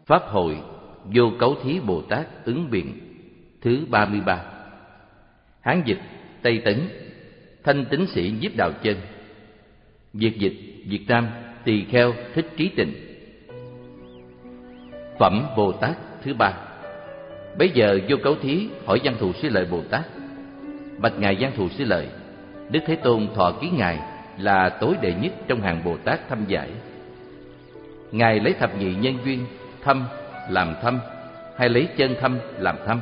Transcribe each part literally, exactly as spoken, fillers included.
Pháp hội Vô Cấu Thí Bồ Tát ứng biện thứ ba mươi ba. Hán dịch Tây Tấn, Thanh Tín Sĩ Nhiếp Đạo Chân. Việt dịch Việt Nam Tỳ Kheo Thích Trí Tịnh. Phẩm Bồ Tát thứ ba. Bấy giờ Vô Cấu Thí hỏi Văn Thù Sư Lợi Bồ Tát: Bạch ngài Văn Thù Sư Lợi, Đức Thế Tôn thọ ký ngài là tối đệ nhất trong hàng Bồ Tát thâm giải. Ngài lấy thập nhị nhân duyên thâm làm thâm, hay lấy chân thâm làm thâm?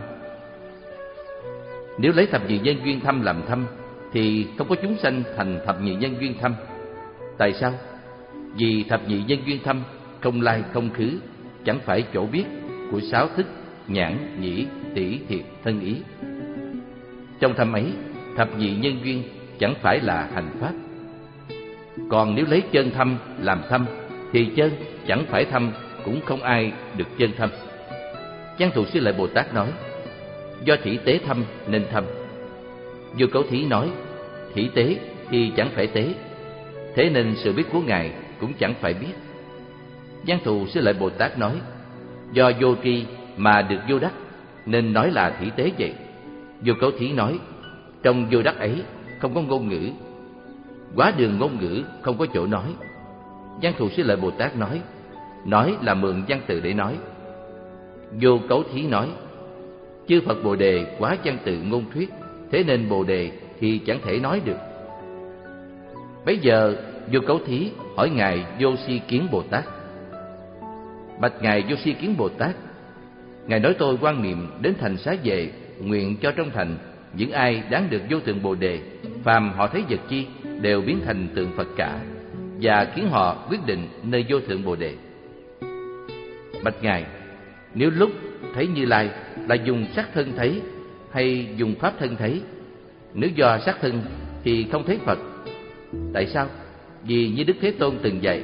Nếu lấy thập nhị nhân duyên thâm làm thâm thì không có chúng sanh thành thập nhị nhân duyên thâm. Tại sao? Vì thập nhị nhân duyên thâm không lai không khứ, chẳng phải chỗ biết của sáu thức nhãn nhĩ tỷ thiệt thân ý. Trong thâm ấy, thập nhị nhân duyên chẳng phải là hành pháp. Còn nếu lấy chân thâm làm thâm thì chân chẳng phải thâm, cũng không ai được chân thâm. Văn Thù Sư Lợi Bồ Tát nói: do thỉ tế thâm nên thâm. Vô Cấu Thí nói: thỉ tế thì chẳng phải tế, thế nên sự biết của ngài cũng chẳng phải biết. Văn Thù Sư Lợi Bồ Tát nói: do vô tri mà được vô đắc nên nói là thỉ tế vậy. Vô Cấu Thí nói: trong vô đắc ấy không có ngôn ngữ, quá đường ngôn ngữ không có chỗ nói. Văn Thù Sư Lợi Bồ Tát nói: nói là mượn văn từ để nói. Vô Cấu Thí nói: chư Phật Bồ Đề quá văn từ ngôn thuyết, thế nên Bồ Đề thì chẳng thể nói được. Bấy giờ Vô Cấu Thí hỏi ngài Vô Si Kiến Bồ Tát: bạch ngài Vô Si Kiến Bồ Tát, ngài nói tôi quan niệm đến thành Xá Vệ, nguyện cho trong thành những ai đáng được vô thượng Bồ Đề, phàm họ thấy vật chi đều biến thành tượng Phật cả, và khiến họ quyết định nơi vô thượng Bồ Đề. Bạch ngài, nếu lúc thấy Như Lai là dùng sắc thân thấy hay dùng pháp thân thấy? Nếu do sắc thân thì không thấy Phật. Tại sao? Vì như Đức Thế Tôn từng dạy: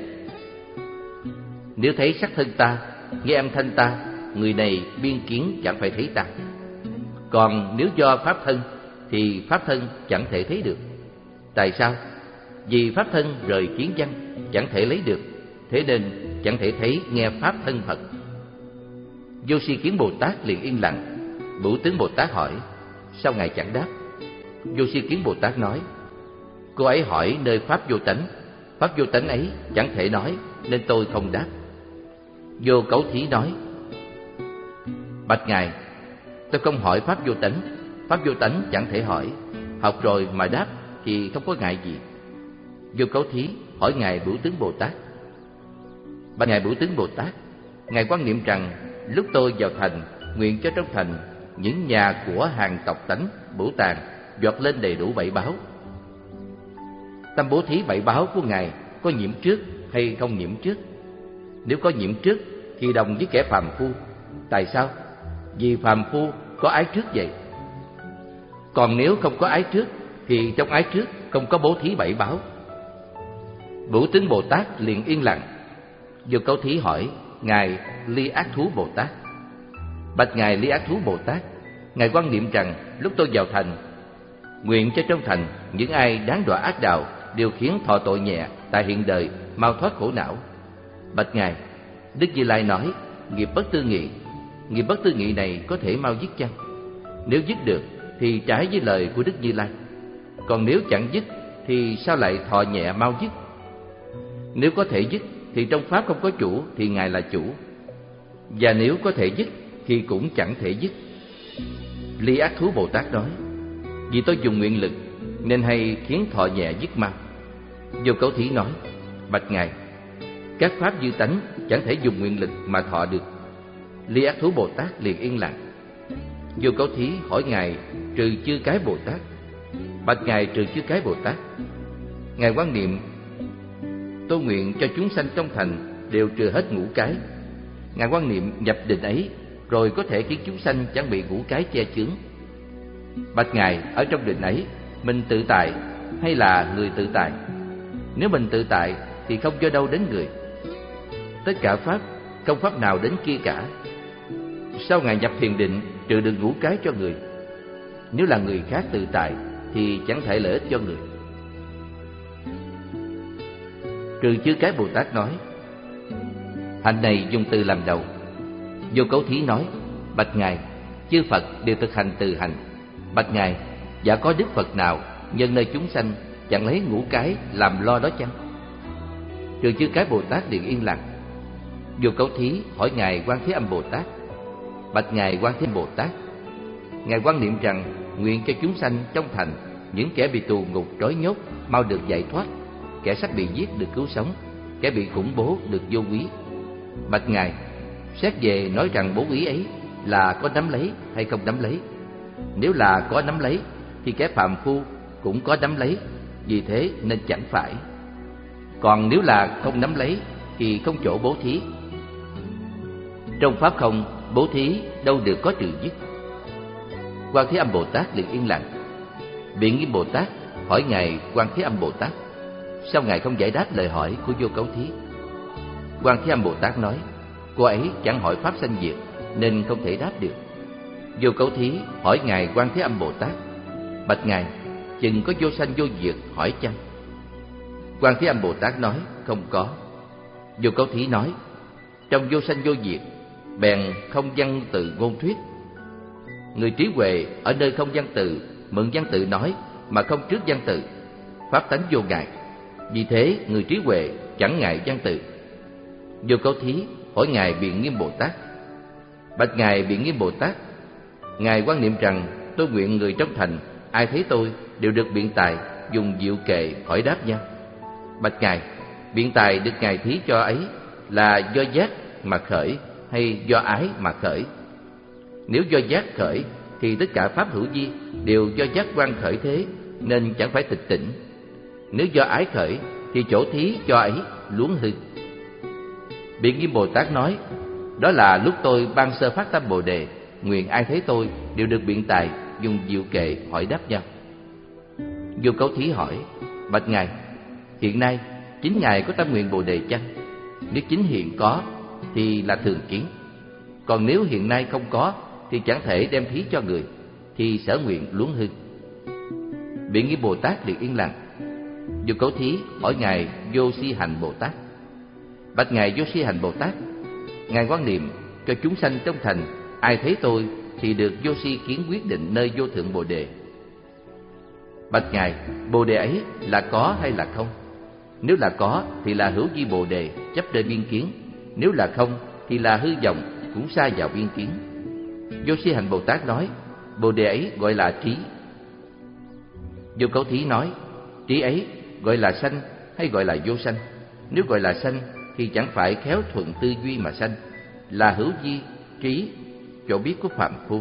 nếu thấy sắc thân ta, nghe âm thanh ta, người này biên kiến chẳng phải thấy ta. Còn nếu do pháp thân thì pháp thân chẳng thể thấy được. Tại sao? Vì pháp thân rời kiến văn chẳng thể lấy được, thế nên chẳng thể thấy nghe pháp thân Phật. Vô Si Kiến Bồ Tát liền yên lặng. Bửu Tướng Bồ Tát hỏi: sao ngài chẳng đáp? Vô Si Kiến Bồ Tát nói: cô ấy hỏi nơi pháp vô tánh, pháp vô tánh ấy chẳng thể nói, nên tôi không đáp. Vô Cấu Thí nói: bạch ngài, tôi không hỏi pháp vô tánh, pháp vô tánh chẳng thể hỏi, học rồi mà đáp thì không có ngại gì. Vô Cấu Thí hỏi ngài Bửu Tướng Bồ Tát: bạch ngài Bửu Tướng Bồ Tát, ngài quan niệm rằng lúc tôi vào thành, nguyện cho trong thành những nhà của hàng tộc tánh Bửu Tàn dọt lên đầy đủ bảy báo. Tâm bố thí bảy báo của ngài có nhiễm trước hay không nhiễm trước? Nếu có nhiễm trước thì đồng với kẻ phàm phu. Tại sao? Vì phàm phu có ái trước vậy. Còn nếu không có ái trước thì trong ái trước không có bố thí bảy báo. Bửu Tướng Bồ Tát liền yên lặng. Vô Cấu Thí hỏi ngài Ly Ác Thú Bồ Tát: bạch ngài Ly Ác Thú Bồ Tát, ngài quan niệm rằng lúc tôi vào thành, nguyện cho trong thành những ai đáng đọa ác đạo đều khiến thọ tội nhẹ tại hiện đời, mau thoát khổ não. Bạch ngài, Đức Như Lai nói nghiệp bất tư nghị, nghiệp bất tư nghị này có thể mau dứt chăng? Nếu dứt được thì trái với lời của Đức Như Lai. Còn nếu chẳng dứt thì sao lại thọ nhẹ mau dứt? Nếu có thể dứt thì trong pháp không có chủ thì ngài là chủ, và nếu có thể dứt thì cũng chẳng thể dứt. Ly Ác Thú Bồ Tát nói: vì tôi dùng nguyện lực nên hay khiến thọ nhẹ dứt mau. Vô Cấu Thí nói: bạch ngài, các pháp dư tánh chẳng thể dùng nguyện lực mà thọ được. Ly Ác Thú Bồ Tát liền yên lặng. Vô Cấu Thí hỏi ngài Trừ Chư Cái Bồ Tát: bạch ngài Trừ Chư Cái Bồ Tát, ngài quan niệm tôi nguyện cho chúng sanh trong thành đều trừ hết ngũ cái. Ngài quan niệm nhập định ấy rồi có thể khiến chúng sanh chẳng bị ngũ cái che chướng. Bạch ngài, ở trong định ấy mình tự tại hay là người tự tại? Nếu mình tự tại thì không do đâu đến người. Tất cả pháp không pháp nào đến kia cả. Sao ngài nhập thiền định trừ được ngũ cái cho người? Nếu là người khác tự tại thì chẳng thể lợi ích cho người. Trừ Chư Cái Bồ Tát nói: hạnh này dùng từ làm đầu, Vô Cấu Thí nói: Bạch Ngài, chư Phật đều thực hành từ hành. Bạch Ngài, dạ có Đức Phật nào nhân nơi chúng sanh chẳng lấy ngũ cái làm lo đó chăng? Trường Chư Cái Bồ Tát liền yên lặng. Vô Cấu Thí hỏi Ngài Quan Thế Âm Bồ Tát: Bạch Ngài Quan Thế Âm Bồ Tát, Ngài quan niệm rằng nguyện cho chúng sanh trong thành, những kẻ bị tù ngục trói nhốt mau được giải thoát, kẻ sắp bị giết được cứu sống, kẻ bị khủng bố được vô quý. Bạch Ngài, xét về nói rằng bố ý ấy là có nắm lấy hay không nắm lấy. Nếu là có nắm lấy thì kẻ phàm phu cũng có nắm lấy, vì thế nên chẳng phải. Còn nếu là không nắm lấy thì không chỗ bố thí. Trong pháp không, bố thí đâu được có trừ dứt. Quan Thế Âm Bồ Tát liền yên lặng. Biện Nghiêm Bồ Tát hỏi Ngài Quan Thế Âm Bồ Tát: sao Ngài không giải đáp lời hỏi của Vô Cấu Thí? Quan Thế Âm Bồ Tát nói: cô ấy chẳng hỏi pháp sanh diệt nên không thể đáp được. Vô Cấu Thí hỏi Ngài Quan Thế Âm Bồ Tát: bạch Ngài, chừng có vô sanh vô diệt hỏi chăng? Quan Thế Âm Bồ Tát nói: không có. Vô Cấu Thí nói: trong vô sanh vô diệt, bèn không văn từ ngôn thuyết. Người trí huệ ở nơi không văn từ, mượn văn từ nói mà không trước văn từ, pháp tánh vô ngại. Vì thế người trí huệ chẳng ngại văn từ. Vô Cấu Thí hỏi Ngài Biện Nghiêm Bồ Tát: bạch Ngài Biện Nghiêm Bồ Tát, Ngài quan niệm rằng tôi nguyện người trong thành ai thấy tôi đều được biện tài dùng diệu kệ hỏi đáp nhau. Bạch Ngài, biện tài được Ngài thí cho ấy là do giác mà khởi hay do ái mà khởi? Nếu do giác khởi thì tất cả pháp hữu vi đều do giác quan khởi thế, nên chẳng phải tịch tỉnh. Nếu do ái khởi thì chỗ thí cho ấy luống hư. Biện Nghiêm Bồ Tát nói: đó là lúc tôi ban sơ phát tâm Bồ đề, nguyện ai thấy tôi đều được biện tài dùng diệu kệ hỏi đáp nhau. Vô Cấu Thí hỏi: bạch Ngài, hiện nay chính Ngài có tâm nguyện Bồ đề chăng? Nếu chính hiện có thì là thường kiến, còn nếu hiện nay không có thì chẳng thể đem thí cho người, thì sở nguyện luống hư. Biện Nghiêm Bồ Tát liền yên lặng. Vô Cấu Thí hỏi Ngài Vô Si Hành Bồ Tát: bạch Ngài Vô Si Hành Bồ Tát, Ngài quan niệm cho chúng sanh trong thành ai thấy tôi thì được vô si kiến quyết định nơi vô thượng Bồ đề. Bạch Ngài, Bồ đề ấy là có hay là không? Nếu là có thì là hữu vi Bồ đề, chấp nơi biên kiến. Nếu là không thì là hư vọng, cũng sa vào biên kiến. Vô Si Hành Bồ Tát nói: Bồ đề ấy gọi là trí. Vô Cấu Thí nói: trí ấy gọi là sanh hay gọi là vô sanh? Nếu gọi là sanh thì chẳng phải khéo thuận tư duy mà sanh, là hữu vi trí, chỗ biết của phàm phu.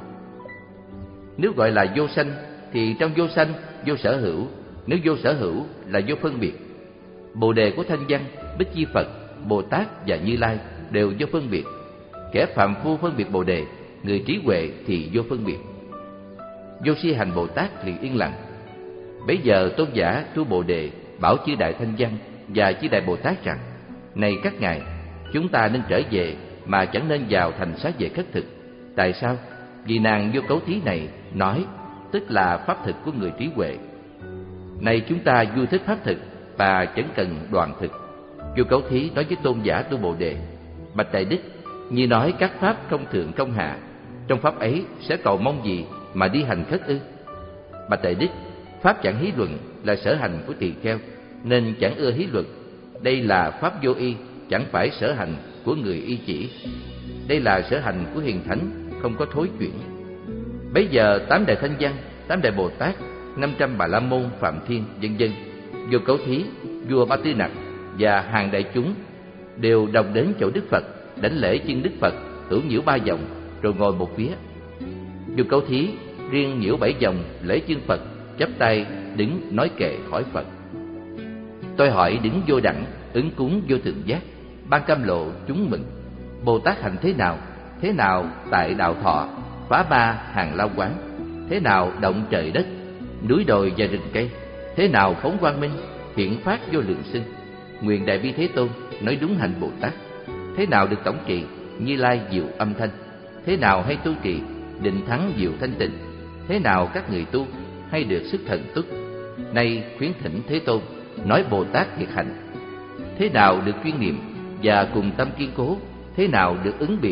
Nếu gọi là vô sanh thì trong vô sanh vô sở hữu, nếu vô sở hữu là vô phân biệt. Bồ đề của Thanh Văn, Bích Chi Phật, Bồ Tát và Như Lai đều vô phân biệt. Kẻ phàm phu phân biệt Bồ đề, người trí huệ thì vô phân biệt. Vô Si Hành Bồ Tát liền yên lặng. Bấy giờ tôn giả tu Bồ đề bảo chư đại Thanh Văn và chư đại Bồ Tát rằng: này các ngài, chúng ta nên trở về mà chẳng nên vào thành Xá Vệ khất thực. Tại sao? Vì nàng Vô Cấu Thí này nói, tức là pháp thực của người trí huệ. Này chúng ta vui thích pháp thực và chẳng cần đoàn thực. Vô Cấu Thí nói với tôn giả tu Bồ đề: bạch Đại Đức, như nói các pháp công thượng công hạ, trong pháp ấy sẽ cầu mong gì mà đi hành khất ư? Bạch Đại Đức, pháp chẳng hí luận là sở hành của tỳ kheo, nên chẳng ưa hí luận. Đây là pháp vô y, chẳng phải sở hành của người y chỉ. Đây là sở hành của hiền thánh, không có thối chuyển. Bấy giờ tám đại Thanh Văn, tám đại Bồ Tát, năm trăm Bà La Môn, Phạm Thiên, vân vân, Vô Cấu Thí, vua Ba Tư Nặc và hàng đại chúng đều đồng đến chỗ Đức Phật, đảnh lễ chân Đức Phật, hữu nhiễu ba vòng, rồi ngồi một phía. Vô Cấu Thí riêng nhiễu bảy vòng lễ chân Phật, chắp tay đứng nói kệ khỏi Phật. Tôi hỏi đứng vô đẳng, ứng cúng vô thượng giác, ban cam lộ chúng mừng. Bồ Tát hành thế nào? Thế nào tại đạo thọ, phá ba hàng lao quán? Thế nào động trời đất, núi đồi và rừng cây? Thế nào phóng quang minh, hiện phát vô lượng sinh? Nguyện Đại Bi Thế Tôn nói đúng hạnh Bồ Tát. Thế nào được tổng trì, Như Lai diệu âm thanh? Thế nào hay tu trì, định thắng diệu thanh tịnh? Thế nào các người tu hay được sức thần túc? Nay khuyến thỉnh Thế Tôn nói Bồ Tát thiệt hành. Thế nào được chuyên niệm và cùng tâm kiên cố? Thế nào được ứng biện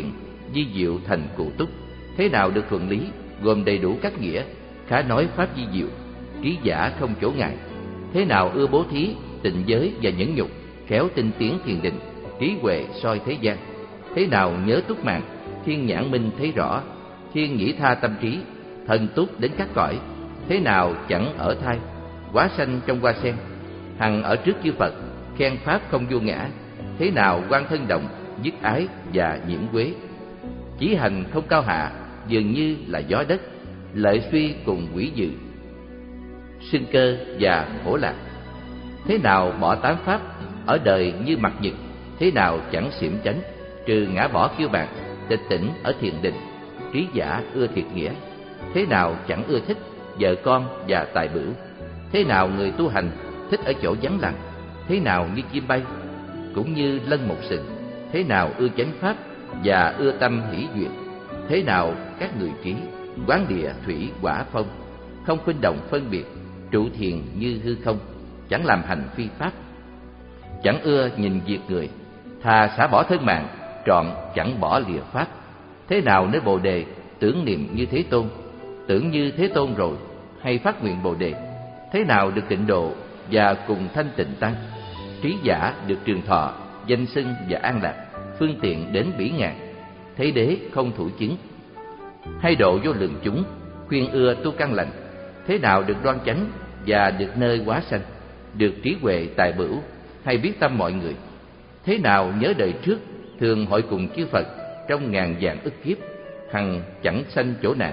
di diệu thành cụ túc, thế nào được thuận lý, gồm đầy đủ các nghĩa, khá nói pháp di diệu, trí giả không chỗ ngại, thế nào ưa bố thí, tịnh giới và nhẫn nhục, khéo tinh tiến thiền định, trí huệ soi thế gian, thế nào nhớ túc mạng, thiên nhãn minh thấy rõ, thiên nhĩ tha tâm trí, thần túc đến các cõi, thế nào chẳng ở thai, quá sanh trong hoa sen, hằng ở trước chư Phật, khen pháp không vô ngã, thế nào quan thân động, dứt ái và nhiễm quế, chí hành không cao hạ, dường như là gió đất, lợi suy cùng quỷ dự, sinh cơ và khổ lạc, thế nào bỏ tám pháp, ở đời như mặt nhật, thế nào chẳng xiểm chánh, trừ ngã bỏ kiêu bạc, tịch tỉnh ở thiền định, trí giả ưa thiệt nghĩa, thế nào chẳng ưa thích vợ con và tài bửu, thế nào người tu hành thích ở chỗ vắng lặng, thế nào như chim bay, cũng như lân một sừng, thế nào ưa chánh pháp và ưa tâm hỷ duyệt, thế nào các người trí, quán địa thủy hỏa phong, không khuynh động phân biệt, trụ thiền như hư không, chẳng làm hành phi pháp, chẳng ưa nhìn việc người, thà xả bỏ thân mạng, trọn chẳng bỏ lìa pháp, thế nào nơi bồ đề tưởng niệm như Thế Tôn, tưởng như Thế Tôn rồi hay phát nguyện bồ đề, thế nào được tịnh độ và cùng thanh tịnh tăng, trí giả được trường thọ, danh xưng và an lạc, phương tiện đến bỉ ngạn, thấy đế không thủ chứng, hay độ vô lượng chúng, khuyên ưa tu căn lành, thế nào được đoan chánh và được nơi hóa sanh, được trí huệ tài bửu, hay biết tâm mọi người, thế nào nhớ đời trước, thường hội cùng chư Phật trong ngàn vạn ức kiếp, hằng chẳng sanh chỗ nạn,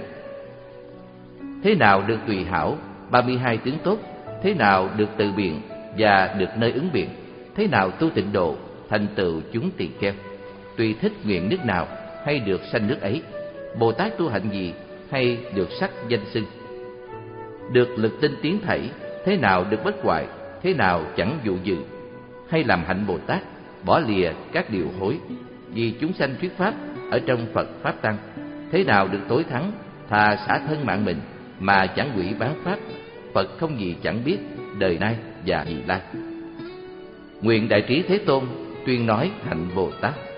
thế nào được tùy hảo, ba mươi hai tướng tốt, thế nào được từ biện và được nơi ứng biện, thế nào tu tịnh độ, thành tựu chúng tỳ kheo, tùy thích nguyện nước nào hay được sanh nước ấy, Bồ Tát tu hạnh gì hay được sắc danh xưng, được lực tinh tiến thảy, thế nào được bất hoại, thế nào chẳng vụ dự, hay làm hạnh Bồ Tát, bỏ lìa các điều hối, vì chúng sanh thuyết pháp ở trong Phật pháp tăng, thế nào được tối thắng, thà xả thân mạng mình mà chẳng hủy bán pháp, Phật không gì chẳng biết đời nay và vị lai. Nguyện đại trí Thế Tôn tuyên nói hạnh Bồ Tát.